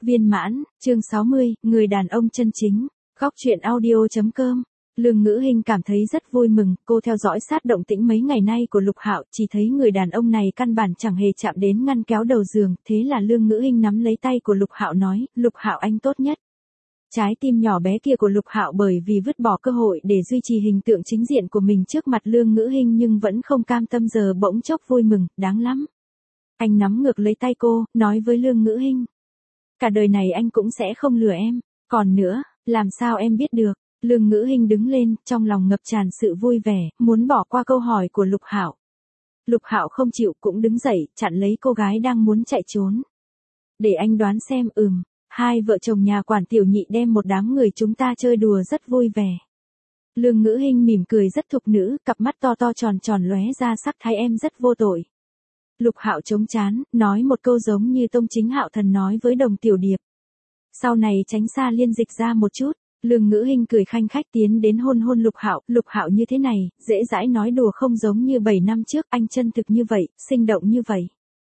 Viên mãn, chương 60, người đàn ông chân chính. Góc truyện audio.com. Lương Ngữ Hinh cảm thấy rất vui mừng, cô theo dõi sát động tĩnh mấy ngày nay của Lục Hạo, chỉ thấy người đàn ông này căn bản chẳng hề chạm đến ngăn kéo đầu giường, thế là Lương Ngữ Hinh nắm lấy tay của Lục Hạo nói, Lục Hạo anh tốt nhất. Trái tim nhỏ bé kia của Lục Hạo bởi vì vứt bỏ cơ hội để duy trì hình tượng chính diện của mình trước mặt Lương Ngữ Hinh nhưng vẫn không cam tâm giờ bỗng chốc vui mừng, đáng lắm. Anh nắm ngược lấy tay cô, nói với Lương Ngữ Hinh. Cả đời này anh cũng sẽ không lừa em, còn nữa, làm sao em biết được? Lương Ngữ Hinh đứng lên, trong lòng ngập tràn sự vui vẻ, muốn bỏ qua câu hỏi của Lục Hạo. Lục Hạo không chịu cũng đứng dậy, chặn lấy cô gái đang muốn chạy trốn. Để anh đoán xem, hai vợ chồng nhà quản tiểu nhị đem một đám người chúng ta chơi đùa rất vui vẻ. Lương Ngữ Hinh mỉm cười rất thục nữ, cặp mắt to to tròn tròn lóe ra sắc thái em rất vô tội. Lục Hạo chống chán, nói một câu giống như Tông Chính Hạo Thần nói với Đồng Tiểu Điệp. Sau này tránh xa Liên Dịch ra một chút. Lương Ngữ Hinh cười khanh khách tiến đến hôn Lục Hạo như thế này, dễ dãi nói đùa không giống như 7 năm trước, anh chân thực như vậy, sinh động như vậy.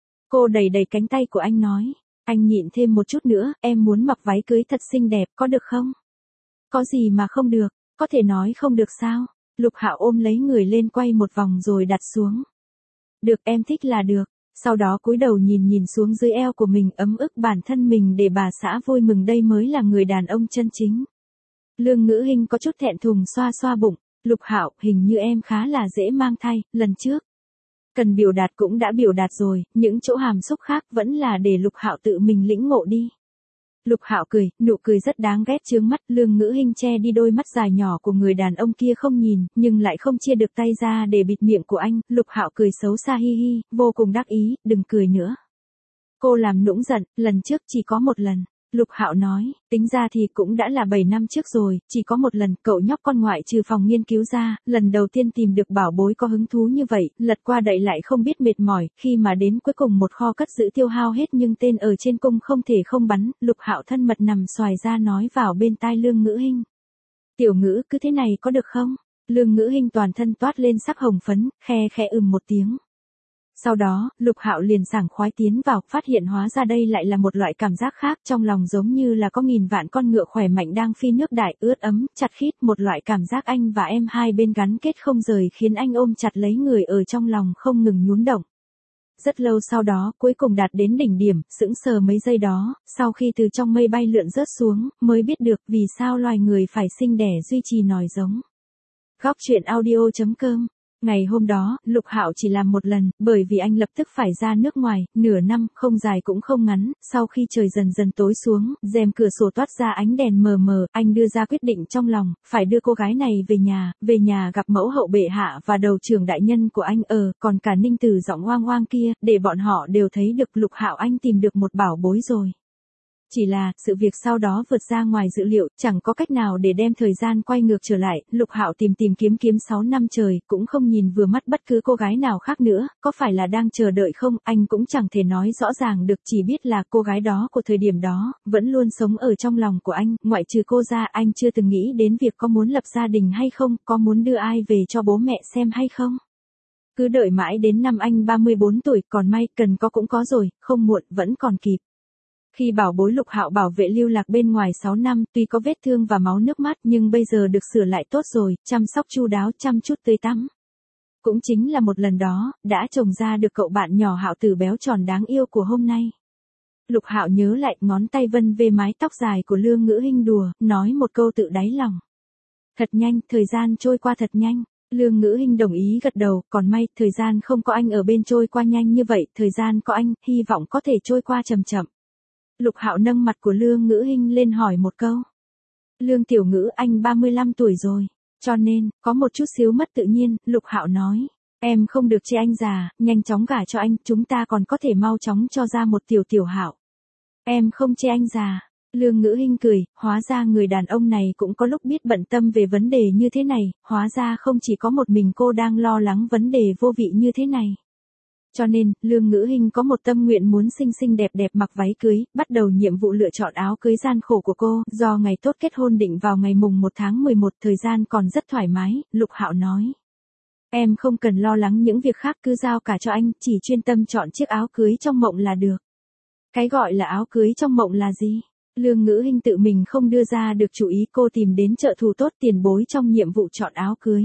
Cô đẩy đẩy cánh tay của anh nói, anh nhịn thêm một chút nữa, em muốn mặc váy cưới thật xinh đẹp, có được không? Có gì mà không được, có thể nói không được sao? Lục Hạo ôm lấy người lên quay một vòng rồi đặt xuống. Được, em thích là được. Sau đó cúi đầu nhìn xuống dưới eo của mình, ấm ức bản thân mình để bà xã vui mừng, đây mới là người đàn ông chân chính. Lương Ngữ Hinh có chút thẹn thùng xoa xoa bụng, Lục Hạo, hình như em khá là dễ mang thai, lần trước. Cần biểu đạt cũng đã biểu đạt rồi, những chỗ hàm xúc khác vẫn là để Lục Hạo tự mình lĩnh ngộ đi. Lục Hạo cười, nụ cười rất đáng ghét chướng mắt, Lương Ngữ Hinh che đi đôi mắt dài nhỏ của người đàn ông kia không nhìn, nhưng lại không chia được tay ra để bịt miệng của anh, Lục Hạo cười xấu xa hi hi, vô cùng đắc ý, đừng cười nữa. Cô làm nũng giận, lần trước chỉ có một lần. Lục Hạo nói, tính ra thì cũng đã là 7 năm trước rồi, chỉ có một lần, cậu nhóc con ngoại trừ phòng nghiên cứu ra, lần đầu tiên tìm được bảo bối có hứng thú như vậy, lật qua đậy lại không biết mệt mỏi, khi mà đến cuối cùng một kho cất giữ tiêu hao hết nhưng tên ở trên cung không thể không bắn, Lục Hạo thân mật nằm xoài ra nói vào bên tai Lương Ngữ Hinh. Tiểu Ngữ, cứ thế này có được không? Lương Ngữ Hinh toàn thân toát lên sắc hồng phấn, khe khẽ một tiếng. Sau đó, Lục Hạo liền sảng khoái tiến vào, phát hiện hóa ra đây lại là một loại cảm giác khác, trong lòng giống như là có nghìn vạn con ngựa khỏe mạnh đang phi nước đại, ướt ấm, chặt khít, một loại cảm giác anh và em hai bên gắn kết không rời khiến anh ôm chặt lấy người ở trong lòng không ngừng nhún động. Rất lâu sau đó, cuối cùng đạt đến đỉnh điểm, sững sờ mấy giây đó, sau khi từ trong mây bay lượn rớt xuống, mới biết được vì sao loài người phải sinh đẻ duy trì nòi giống. Góc truyện audio.com. Ngày hôm đó, Lục Hạo chỉ làm một lần, bởi vì anh lập tức phải ra nước ngoài, nửa năm, không dài cũng không ngắn, sau khi trời dần dần tối xuống, rèm cửa sổ toát ra ánh đèn mờ mờ, anh đưa ra quyết định trong lòng, phải đưa cô gái này về nhà gặp mẫu hậu bệ hạ và đầu trưởng đại nhân của anh còn cả Ninh Tử giọng oang oang kia, để bọn họ đều thấy được Lục Hạo anh tìm được một bảo bối rồi. Chỉ là, sự việc sau đó vượt ra ngoài dự liệu, chẳng có cách nào để đem thời gian quay ngược trở lại, Lục Hạo tìm kiếm 6 năm trời, cũng không nhìn vừa mắt bất cứ cô gái nào khác nữa, có phải là đang chờ đợi không, anh cũng chẳng thể nói rõ ràng được, chỉ biết là cô gái đó của thời điểm đó, vẫn luôn sống ở trong lòng của anh, ngoại trừ cô ra, anh chưa từng nghĩ đến việc có muốn lập gia đình hay không, có muốn đưa ai về cho bố mẹ xem hay không. Cứ đợi mãi đến năm anh 34 tuổi, còn may, cần có cũng có rồi, không muộn, vẫn còn kịp. Khi bảo bối Lục Hạo bảo vệ lưu lạc bên ngoài 6 năm, tuy có vết thương và máu nước mắt nhưng bây giờ được sửa lại tốt rồi, chăm sóc chu đáo, chăm chút tươi tắn. Cũng chính là một lần đó, đã trồng ra được cậu bạn nhỏ Hạo tử béo tròn đáng yêu của hôm nay. Lục Hạo nhớ lại, ngón tay vân về mái tóc dài của Lương Ngữ Hinh đùa, nói một câu tự đáy lòng. Thật nhanh, thời gian trôi qua thật nhanh. Lương Ngữ Hinh đồng ý gật đầu, còn may, thời gian không có anh ở bên trôi qua nhanh như vậy, thời gian có anh, hy vọng có thể trôi qua chậm chậm. Lục Hạo nâng mặt của Lương Ngữ Hinh lên hỏi một câu. Lương tiểu Ngữ, anh 35 tuổi rồi, cho nên, có một chút xíu mất tự nhiên, Lục Hạo nói. Em không được chê anh già, nhanh chóng gả cho anh, chúng ta còn có thể mau chóng cho ra một tiểu Hạo. Em không chê anh già. Lương Ngữ Hinh cười, hóa ra người đàn ông này cũng có lúc biết bận tâm về vấn đề như thế này, hóa ra không chỉ có một mình cô đang lo lắng vấn đề vô vị như thế này. Cho nên, Lương Ngữ Hinh có một tâm nguyện muốn xinh xinh đẹp đẹp mặc váy cưới, bắt đầu nhiệm vụ lựa chọn áo cưới gian khổ của cô, do ngày tốt kết hôn định vào ngày mùng 1 tháng 11, thời gian còn rất thoải mái, Lục Hạo nói. Em không cần lo lắng những việc khác, cứ giao cả cho anh, chỉ chuyên tâm chọn chiếc áo cưới trong mộng là được. Cái gọi là áo cưới trong mộng là gì? Lương Ngữ Hinh tự mình không đưa ra được chủ ý, cô tìm đến trợ thủ tốt tiền bối trong nhiệm vụ chọn áo cưới.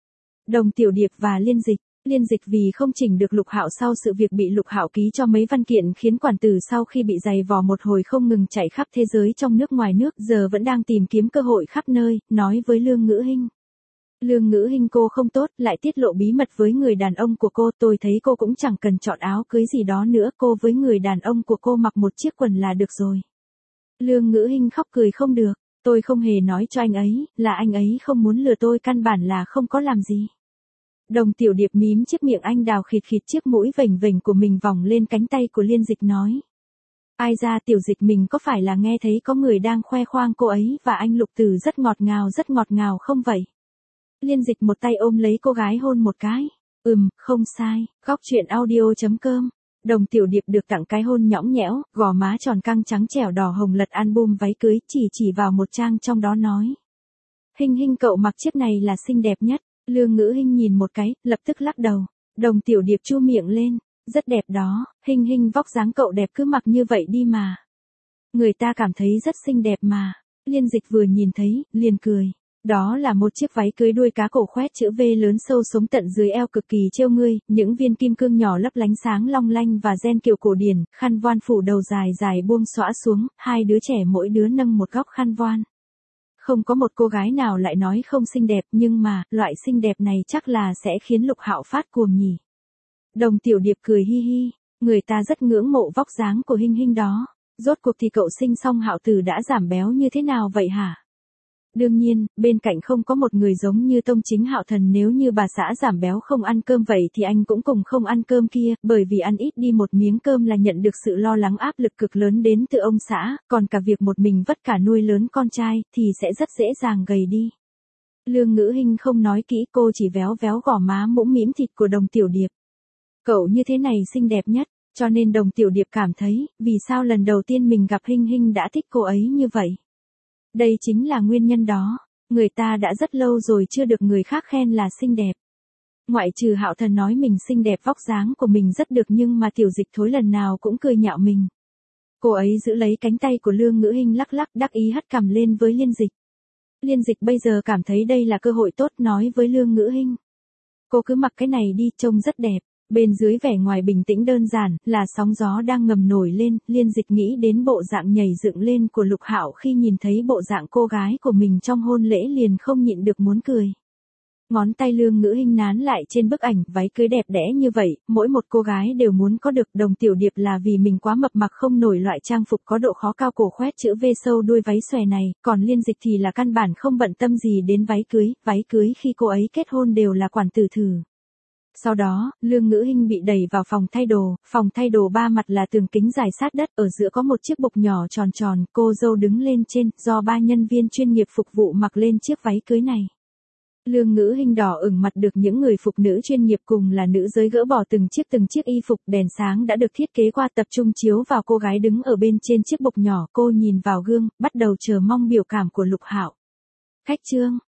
Đồng Tiểu Điệp và Liên Dịch. Liên Dịch vì không chỉnh được Lục Hạo sau sự việc bị Lục Hạo ký cho mấy văn kiện khiến quản tử sau khi bị giày vò một hồi không ngừng chạy khắp thế giới trong nước ngoài nước, giờ vẫn đang tìm kiếm cơ hội khắp nơi, nói với Lương Ngữ Hinh. Lương Ngữ Hinh, cô không tốt, lại tiết lộ bí mật với người đàn ông của cô, tôi thấy cô cũng chẳng cần chọn áo cưới gì đó nữa, cô với người đàn ông của cô mặc một chiếc quần là được rồi. Lương Ngữ Hinh khóc cười không được, tôi không hề nói cho anh ấy, là anh ấy không muốn lừa tôi, căn bản là không có làm gì. Đồng Tiểu Điệp mím chiếc miệng anh đào khịt khịt, chiếc mũi vểnh vểnh của mình vòng lên cánh tay của Liên Dịch nói. Ai ra Tiểu Dịch, mình có phải là nghe thấy có người đang khoe khoang cô ấy và anh Lục Tử rất ngọt ngào không vậy? Liên Dịch một tay ôm lấy cô gái hôn một cái. Không sai, góc truyện audio.com. Đồng Tiểu Điệp được tặng cái hôn nhõng nhẽo, gò má tròn căng trắng trẻo đỏ hồng lật album váy cưới, chỉ vào một trang trong đó nói. Hinh Hinh, cậu mặc chiếc này là xinh đẹp nhất. Lương Ngữ Hinh nhìn một cái, lập tức lắc đầu. Đồng Tiểu Điệp chu miệng lên. Rất đẹp đó, Hinh Hinh, vóc dáng cậu đẹp, cứ mặc như vậy đi mà. Người ta cảm thấy rất xinh đẹp mà. Liên Dịch vừa nhìn thấy, liền cười. Đó là một chiếc váy cưới đuôi cá cổ khoét chữ V lớn sâu sống tận dưới eo, cực kỳ trêu ngươi, những viên kim cương nhỏ lấp lánh sáng long lanh và ren kiểu cổ điển, khăn voan phủ đầu dài dài buông xõa xuống, hai đứa trẻ mỗi đứa nâng một góc khăn voan. Không có một cô gái nào lại nói không xinh đẹp, nhưng mà, loại xinh đẹp này chắc là sẽ khiến Lục Hạo phát cuồng nhỉ. Đồng Tiểu Điệp cười hi hi, người ta rất ngưỡng mộ vóc dáng của Hinh Hinh đó. Rốt cuộc thì cậu sinh xong Hạo Tử đã giảm béo như thế nào vậy hả? Đương nhiên, bên cạnh không có một người giống như Tông Chính Hạo Thần, nếu như bà xã giảm béo không ăn cơm vậy thì anh cũng cùng không ăn cơm kia, bởi vì ăn ít đi một miếng cơm là nhận được sự lo lắng áp lực cực lớn đến từ ông xã, còn cả việc một mình vất cả nuôi lớn con trai thì sẽ rất dễ dàng gầy đi. Lương Ngữ Hinh không nói kỹ, cô chỉ véo véo gò má mũm mĩm thịt của Đồng Tiểu Điệp. Cậu như thế này xinh đẹp nhất, cho nên Đồng Tiểu Điệp cảm thấy, vì sao lần đầu tiên mình gặp Hinh Hinh đã thích cô ấy như vậy. Đây chính là nguyên nhân đó, người ta đã rất lâu rồi chưa được người khác khen là xinh đẹp. Ngoại trừ Hạo Thần nói mình xinh đẹp, vóc dáng của mình rất được, nhưng mà Tiểu Dịch Thối lần nào cũng cười nhạo mình. Cô ấy giữ lấy cánh tay của Lương Ngữ Hinh lắc lắc đắc ý hất cằm lên với Liên Dịch. Liên Dịch bây giờ cảm thấy đây là cơ hội tốt, nói với Lương Ngữ Hinh. Cô cứ mặc cái này đi, trông rất đẹp. Bên dưới vẻ ngoài bình tĩnh đơn giản, là sóng gió đang ngầm nổi lên, Liên Dịch nghĩ đến bộ dạng nhảy dựng lên của Lục Hạo khi nhìn thấy bộ dạng cô gái của mình trong hôn lễ, liền không nhịn được muốn cười. Ngón tay Lương Ngữ Hinh nán lại trên bức ảnh, váy cưới đẹp đẽ như vậy, mỗi một cô gái đều muốn có được. Đồng Tiểu Điệp là vì mình quá mập mặc không nổi loại trang phục có độ khó cao cổ khoét chữ V sâu đuôi váy xòe này, còn Liên Dịch thì là căn bản không bận tâm gì đến váy cưới khi cô ấy kết hôn đều là quản tử thử. Sau đó, Lương Ngữ Hinh bị đẩy vào phòng thay đồ ba mặt là tường kính dài sát đất, ở giữa có một chiếc bục nhỏ tròn tròn, cô dâu đứng lên trên, do 3 nhân viên chuyên nghiệp phục vụ mặc lên chiếc váy cưới này. Lương Ngữ Hinh đỏ ửng mặt được những người phục nữ chuyên nghiệp cùng là nữ giới gỡ bỏ từng chiếc y phục, đèn sáng đã được thiết kế qua tập trung chiếu vào cô gái đứng ở bên trên chiếc bục nhỏ, cô nhìn vào gương, bắt đầu chờ mong biểu cảm của Lục Hạo. Khách trương,